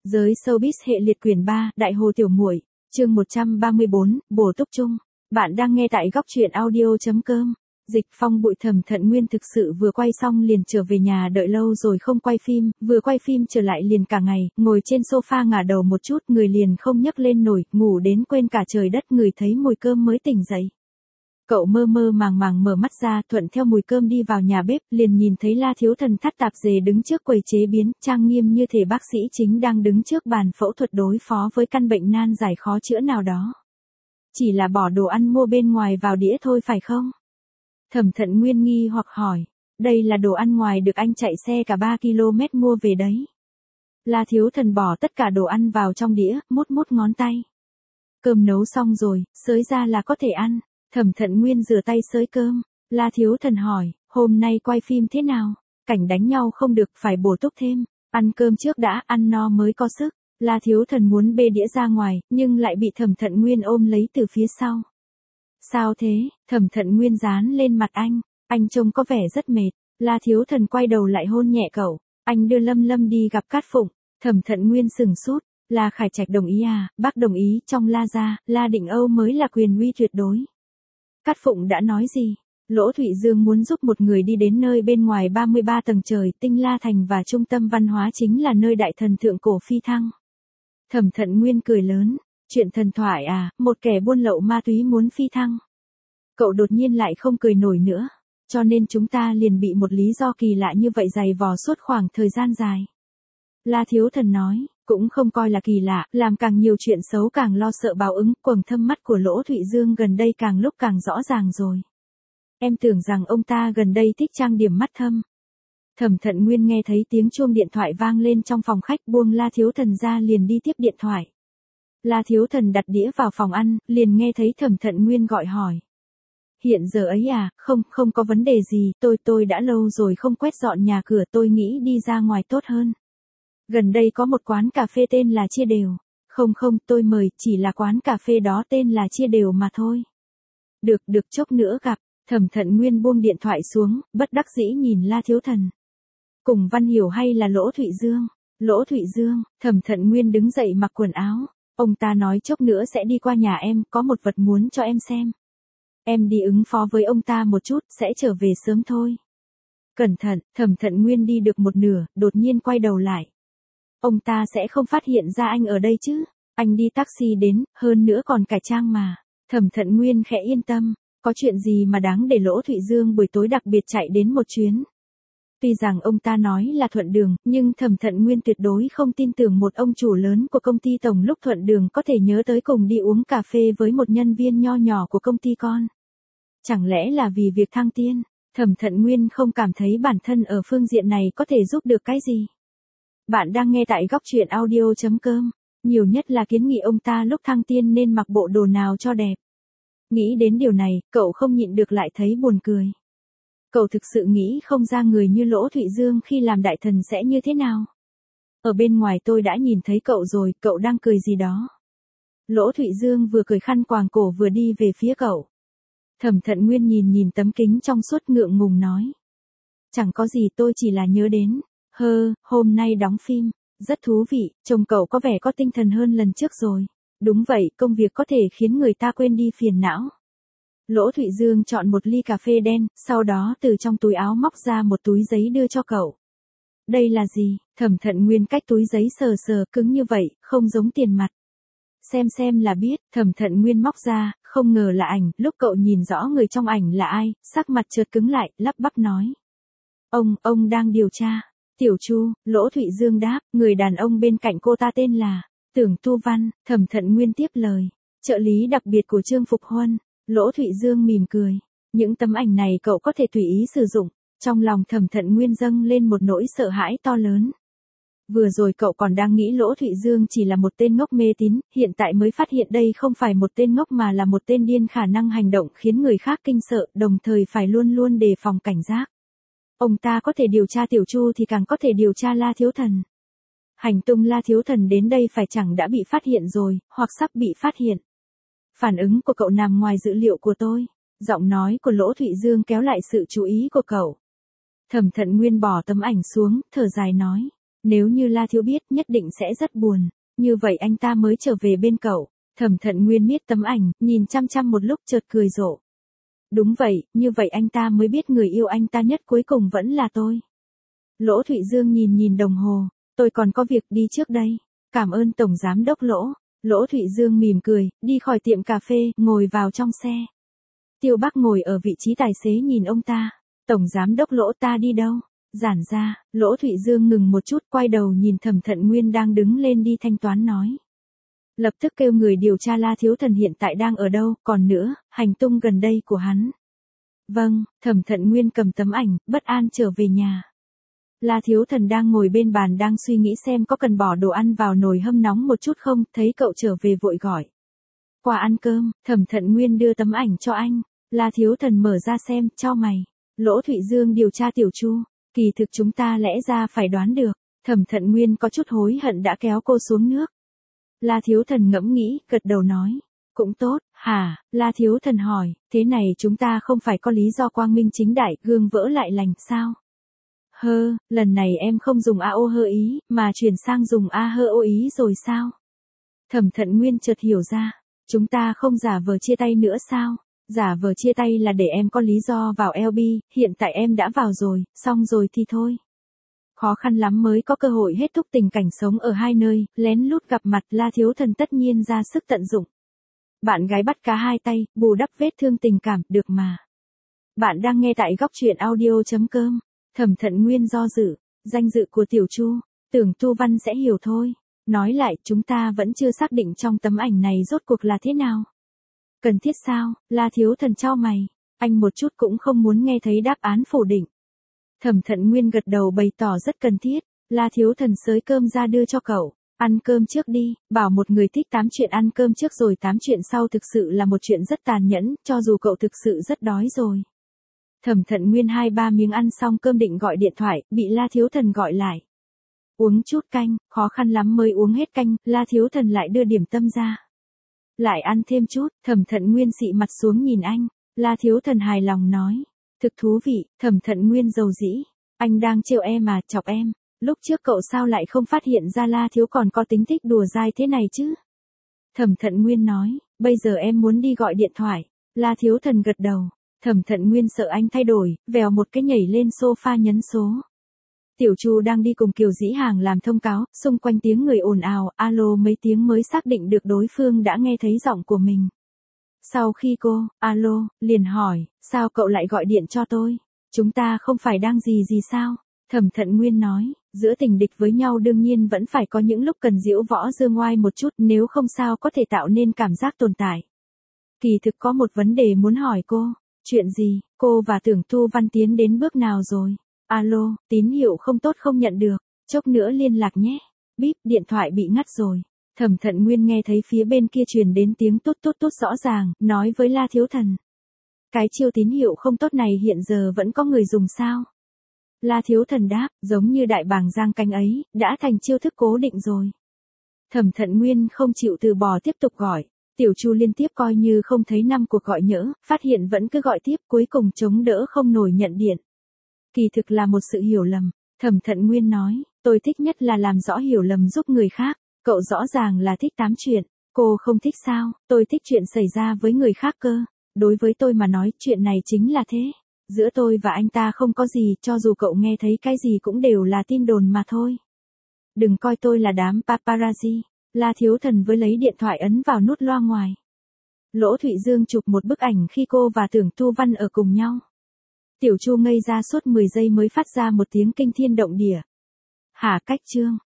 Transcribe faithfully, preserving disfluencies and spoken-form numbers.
Giới showbiz hệ liệt quyển ba, Đại Hồ Tiểu Muội, chương một trăm ba mươi bốn, Bổ Túc Chung. Bạn đang nghe tại góc truyện audio chấm com. Dịch Phong Bụi Thẩm Thận Nguyên thực sự vừa quay xong liền trở về nhà đợi lâu rồi không quay phim, vừa quay phim trở lại liền cả ngày, ngồi trên sofa ngả đầu một chút người liền không nhấc lên nổi, ngủ đến quên cả trời đất người thấy mùi cơm mới tỉnh dậy. Cậu mơ mơ màng màng mở mắt ra thuận theo mùi cơm đi vào nhà bếp, liền nhìn thấy La Thiếu Thần thắt tạp dề đứng trước quầy chế biến, trang nghiêm như thể bác sĩ chính đang đứng trước bàn phẫu thuật đối phó với căn bệnh nan giải khó chữa nào đó. Chỉ là bỏ đồ ăn mua bên ngoài vào đĩa thôi phải không? Thẩm Thận Nguyên nghi hoặc hỏi, đây là đồ ăn ngoài được anh chạy xe cả ba ki lô mét mua về đấy. La Thiếu Thần bỏ tất cả đồ ăn vào trong đĩa, mút mút ngón tay. Cơm nấu xong rồi, xới ra là có thể ăn. Thẩm Thận Nguyên rửa tay xới cơm, La Thiếu Thần hỏi, hôm nay quay phim thế nào? Cảnh đánh nhau không được phải bổ túc thêm, ăn cơm trước đã, ăn no mới có sức. La Thiếu Thần muốn bê đĩa ra ngoài, nhưng lại bị Thẩm Thận Nguyên ôm lấy từ phía sau. Sao thế? Thẩm Thận Nguyên dán lên mặt anh, anh trông có vẻ rất mệt. La Thiếu Thần quay đầu lại hôn nhẹ cậu, anh đưa Lâm Lâm đi gặp Cát Phụng. Thẩm Thận Nguyên sừng sốt, La Khải Trạch đồng ý à? Bác đồng ý, trong La gia, La Định Âu mới là quyền uy tuyệt đối. Cát Phụng đã nói gì? Lỗ Thụy Dương muốn giúp một người đi đến nơi bên ngoài ba mươi ba tầng trời, Tinh La Thành và trung tâm văn hóa chính là nơi đại thần thượng cổ phi thăng. Thẩm Thận Nguyên cười lớn, chuyện thần thoại à, một kẻ buôn lậu ma túy muốn phi thăng. Cậu đột nhiên lại không cười nổi nữa, cho nên chúng ta liền bị một lý do kỳ lạ như vậy giày vò suốt khoảng thời gian dài. La Thiếu Thần nói, cũng không coi là kỳ lạ, làm càng nhiều chuyện xấu càng lo sợ báo ứng, quầng thâm mắt của Lỗ Thụy Dương gần đây càng lúc càng rõ ràng rồi. Em tưởng rằng ông ta gần đây thích trang điểm mắt thâm. Thẩm Thận Nguyên nghe thấy tiếng chuông điện thoại vang lên trong phòng khách, buông La Thiếu Thần ra liền đi tiếp điện thoại. La Thiếu Thần đặt đĩa vào phòng ăn, liền nghe thấy Thẩm Thận Nguyên gọi hỏi. Hiện giờ ấy à, không, không có vấn đề gì, tôi tôi đã lâu rồi không quét dọn nhà cửa, tôi nghĩ đi ra ngoài tốt hơn. Gần đây có một quán cà phê tên là Chia Đều. Không không, tôi mời, chỉ là quán cà phê đó tên là Chia Đều mà thôi. Được, được, chốc nữa gặp. Thẩm Thận Nguyên buông điện thoại xuống, bất đắc dĩ nhìn La Thiếu Thần. Cùng Văn Hiểu hay là Lỗ Thụy Dương? Lỗ Thụy Dương. Thẩm Thận Nguyên đứng dậy mặc quần áo. Ông ta nói chốc nữa sẽ đi qua nhà em, có một vật muốn cho em xem. Em đi ứng phó với ông ta một chút, sẽ trở về sớm thôi. Cẩn thận. Thẩm Thận Nguyên đi được một nửa, đột nhiên quay đầu lại. Ông ta sẽ không phát hiện ra anh ở đây chứ? Anh đi taxi đến, hơn nữa còn cải trang mà. Thẩm Thận Nguyên khẽ yên tâm, có chuyện gì mà đáng để Lỗ Thụy Dương buổi tối đặc biệt chạy đến một chuyến. Tuy rằng ông ta nói là thuận đường, nhưng Thẩm Thận Nguyên tuyệt đối không tin tưởng một ông chủ lớn của công ty tổng lúc thuận đường có thể nhớ tới cùng đi uống cà phê với một nhân viên nho nhỏ của công ty con. Chẳng lẽ là vì việc thăng tiên? Thẩm Thận Nguyên không cảm thấy bản thân ở phương diện này có thể giúp được cái gì. Bạn đang nghe tại góc truyện audio chấm com, nhiều nhất là kiến nghị ông ta lúc thăng tiên nên mặc bộ đồ nào cho đẹp. Nghĩ đến điều này, cậu không nhịn được lại thấy buồn cười. Cậu thực sự nghĩ không ra người như Lỗ Thụy Dương khi làm đại thần sẽ như thế nào. Ở bên ngoài tôi đã nhìn thấy cậu rồi, cậu đang cười gì đó. Lỗ Thụy Dương vừa cười khăn quàng cổ vừa đi về phía cậu. Thẩm Thận Nguyên nhìn nhìn tấm kính trong suốt ngượng ngùng nói. Chẳng có gì, tôi chỉ là nhớ đến. Hơ, hôm nay đóng phim, rất thú vị, trông cậu có vẻ có tinh thần hơn lần trước rồi. Đúng vậy, công việc có thể khiến người ta quên đi phiền não. Lỗ Thụy Dương chọn một ly cà phê đen, sau đó từ trong túi áo móc ra một túi giấy đưa cho cậu. Đây là gì? Thẩm Thận Nguyên cách túi giấy sờ sờ, cứng như vậy, không giống tiền mặt. Xem xem là biết. Thẩm Thận Nguyên móc ra, không ngờ là ảnh, lúc cậu nhìn rõ người trong ảnh là ai, sắc mặt chợt cứng lại, lắp bắp nói. Ông, ông đang điều tra. Tiểu Chu. Lỗ Thụy Dương đáp, người đàn ông bên cạnh cô ta tên là Tưởng Tu Văn. Thẩm Thận Nguyên tiếp lời, trợ lý đặc biệt của Trương Phục Huân. Lỗ Thụy Dương mỉm cười, những tấm ảnh này cậu có thể tùy ý sử dụng. Trong lòng Thẩm Thận Nguyên dâng lên một nỗi sợ hãi to lớn. Vừa rồi cậu còn đang nghĩ Lỗ Thụy Dương chỉ là một tên ngốc mê tín, hiện tại mới phát hiện đây không phải một tên ngốc mà là một tên điên khả năng hành động khiến người khác kinh sợ, đồng thời phải luôn luôn đề phòng cảnh giác. Ông ta có thể điều tra Tiểu Chu thì càng có thể điều tra La Thiếu Thần. Hành tung La Thiếu Thần đến đây phải chẳng đã bị phát hiện rồi, hoặc sắp bị phát hiện. Phản ứng của cậu nằm ngoài dữ liệu của tôi. Giọng nói của Lỗ Thụy Dương kéo lại sự chú ý của cậu. Thẩm Thận Nguyên bỏ tấm ảnh xuống, thở dài nói. Nếu như La Thiếu biết nhất định sẽ rất buồn, như vậy anh ta mới trở về bên cậu. Thẩm Thận Nguyên miết tấm ảnh, nhìn chăm chăm một lúc chợt cười rộ. Đúng vậy, như vậy anh ta mới biết người yêu anh ta nhất cuối cùng vẫn là tôi. Lỗ Thụy Dương nhìn nhìn đồng hồ, tôi còn có việc đi trước đây. Cảm ơn Tổng Giám Đốc Lỗ. Lỗ Thụy Dương mỉm cười, đi khỏi tiệm cà phê, ngồi vào trong xe. Tiêu Bắc ngồi ở vị trí tài xế nhìn ông ta. Tổng Giám Đốc Lỗ, ta đi đâu? Giản ra, Lỗ Thụy Dương ngừng một chút, quay đầu nhìn Thẩm Thận Nguyên đang đứng lên đi thanh toán nói. Lập tức kêu người điều tra La Thiếu Thần hiện tại đang ở đâu, còn nữa, hành tung gần đây của hắn. Vâng, Thẩm Thận Nguyên cầm tấm ảnh, bất an trở về nhà. La Thiếu Thần đang ngồi bên bàn đang suy nghĩ xem có cần bỏ đồ ăn vào nồi hâm nóng một chút không, thấy cậu trở về vội gọi. Qua ăn cơm, Thẩm Thận Nguyên đưa tấm ảnh cho anh. La Thiếu Thần mở ra xem, chau mày. Lỗ Thụy Dương điều tra Tiểu Chu, kỳ thực chúng ta lẽ ra phải đoán được. Thẩm Thận Nguyên có chút hối hận đã kéo cô xuống nước. La Thiếu Thần ngẫm nghĩ, gật đầu nói. Cũng tốt, hả? La Thiếu Thần hỏi, thế này chúng ta không phải có lý do quang minh chính đại, gương vỡ lại lành sao? Hơ, lần này em không dùng a o hơ ý, mà chuyển sang dùng a hơ o ý rồi sao? Thẩm Thận Nguyên chợt hiểu ra, chúng ta không giả vờ chia tay nữa sao? Giả vờ chia tay là để em có lý do vào lờ bê, hiện tại em đã vào rồi, xong rồi thì thôi. Khó khăn lắm mới có cơ hội hết thúc tình cảnh sống ở hai nơi, lén lút gặp mặt La Thiếu Thần tất nhiên ra sức tận dụng. Bạn gái bắt cá hai tay, bù đắp vết thương tình cảm, được mà. Bạn đang nghe tại góc truyện audio chấm com. Thẩm Thận Nguyên do dự, danh dự của Tiểu Chu, tưởng Tu Văn sẽ hiểu thôi. Nói lại, chúng ta vẫn chưa xác định trong tấm ảnh này rốt cuộc là thế nào. Cần thiết sao? La Thiếu Thần chau mày, anh một chút cũng không muốn nghe thấy đáp án phủ định. Thẩm Thận Nguyên gật đầu bày tỏ rất cần thiết. La Thiếu Thần xới cơm ra đưa cho cậu. Ăn cơm trước đi, bảo một người thích tám chuyện ăn cơm trước rồi tám chuyện sau thực sự là một chuyện rất tàn nhẫn, cho dù cậu thực sự rất đói rồi. Thẩm Thận Nguyên hai ba miếng ăn xong cơm định gọi điện thoại, bị La Thiếu Thần gọi lại. Uống chút canh, khó khăn lắm mới uống hết canh, La Thiếu Thần lại đưa điểm tâm ra. Lại ăn thêm chút, Thẩm Thận Nguyên xị mặt xuống nhìn anh. La Thiếu Thần hài lòng nói. Thực thú vị, Thẩm Thận Nguyên dầu dĩ. Anh đang trêu em mà, chọc em. Lúc trước cậu sao lại không phát hiện ra La Thiếu còn có tính thích đùa dai thế này chứ? Thẩm Thận Nguyên nói, bây giờ em muốn đi gọi điện thoại. La Thiếu Thần gật đầu. Thẩm Thận Nguyên sợ anh thay đổi, vèo một cái nhảy lên sofa nhấn số. Tiểu Chu đang đi cùng Kiều Dĩ Hàng làm thông cáo, xung quanh tiếng người ồn ào, alo mấy tiếng mới xác định được đối phương đã nghe thấy giọng của mình. Sau khi cô, alo, liền hỏi, sao cậu lại gọi điện cho tôi? Chúng ta không phải đang gì gì sao? Thẩm Thận Nguyên nói, giữa tình địch với nhau đương nhiên vẫn phải có những lúc cần diễu võ dương oai một chút, nếu không sao có thể tạo nên cảm giác tồn tại. Kỳ thực có một vấn đề muốn hỏi cô. Chuyện gì? Cô và Tưởng Tu Văn tiến đến bước nào rồi? Alo, tín hiệu không tốt không nhận được, chốc nữa liên lạc nhé. Bíp, điện thoại bị ngắt rồi. Thẩm Thận Nguyên nghe thấy phía bên kia truyền đến tiếng tút tút tút rõ ràng, nói với La Thiếu Thần. Cái chiêu tín hiệu không tốt này hiện giờ vẫn có người dùng sao? La Thiếu Thần đáp, giống như đại bàng giang cánh ấy, đã thành chiêu thức cố định rồi. Thẩm Thận Nguyên không chịu từ bỏ tiếp tục gọi. Tiểu Chu liên tiếp coi như không thấy năm cuộc gọi nhỡ, phát hiện vẫn cứ gọi tiếp, cuối cùng chống đỡ không nổi nhận điện. Kỳ thực là một sự hiểu lầm. Thẩm Thận Nguyên nói, tôi thích nhất là làm rõ hiểu lầm giúp người khác. Cậu rõ ràng là thích tám chuyện. Cô không thích sao? Tôi thích chuyện xảy ra với người khác cơ. Đối với tôi mà nói, chuyện này chính là thế. Giữa tôi và anh ta không có gì, cho dù cậu nghe thấy cái gì cũng đều là tin đồn mà thôi. Đừng coi tôi là đám paparazzi. La Thiếu Thần với lấy điện thoại ấn vào nút loa ngoài. Lỗ Thụy Dương chụp một bức ảnh khi cô và Tưởng Tu Văn ở cùng nhau. Tiểu Chu ngây ra suốt mười giây mới phát ra một tiếng kinh thiên động địa. Hả, cách chương.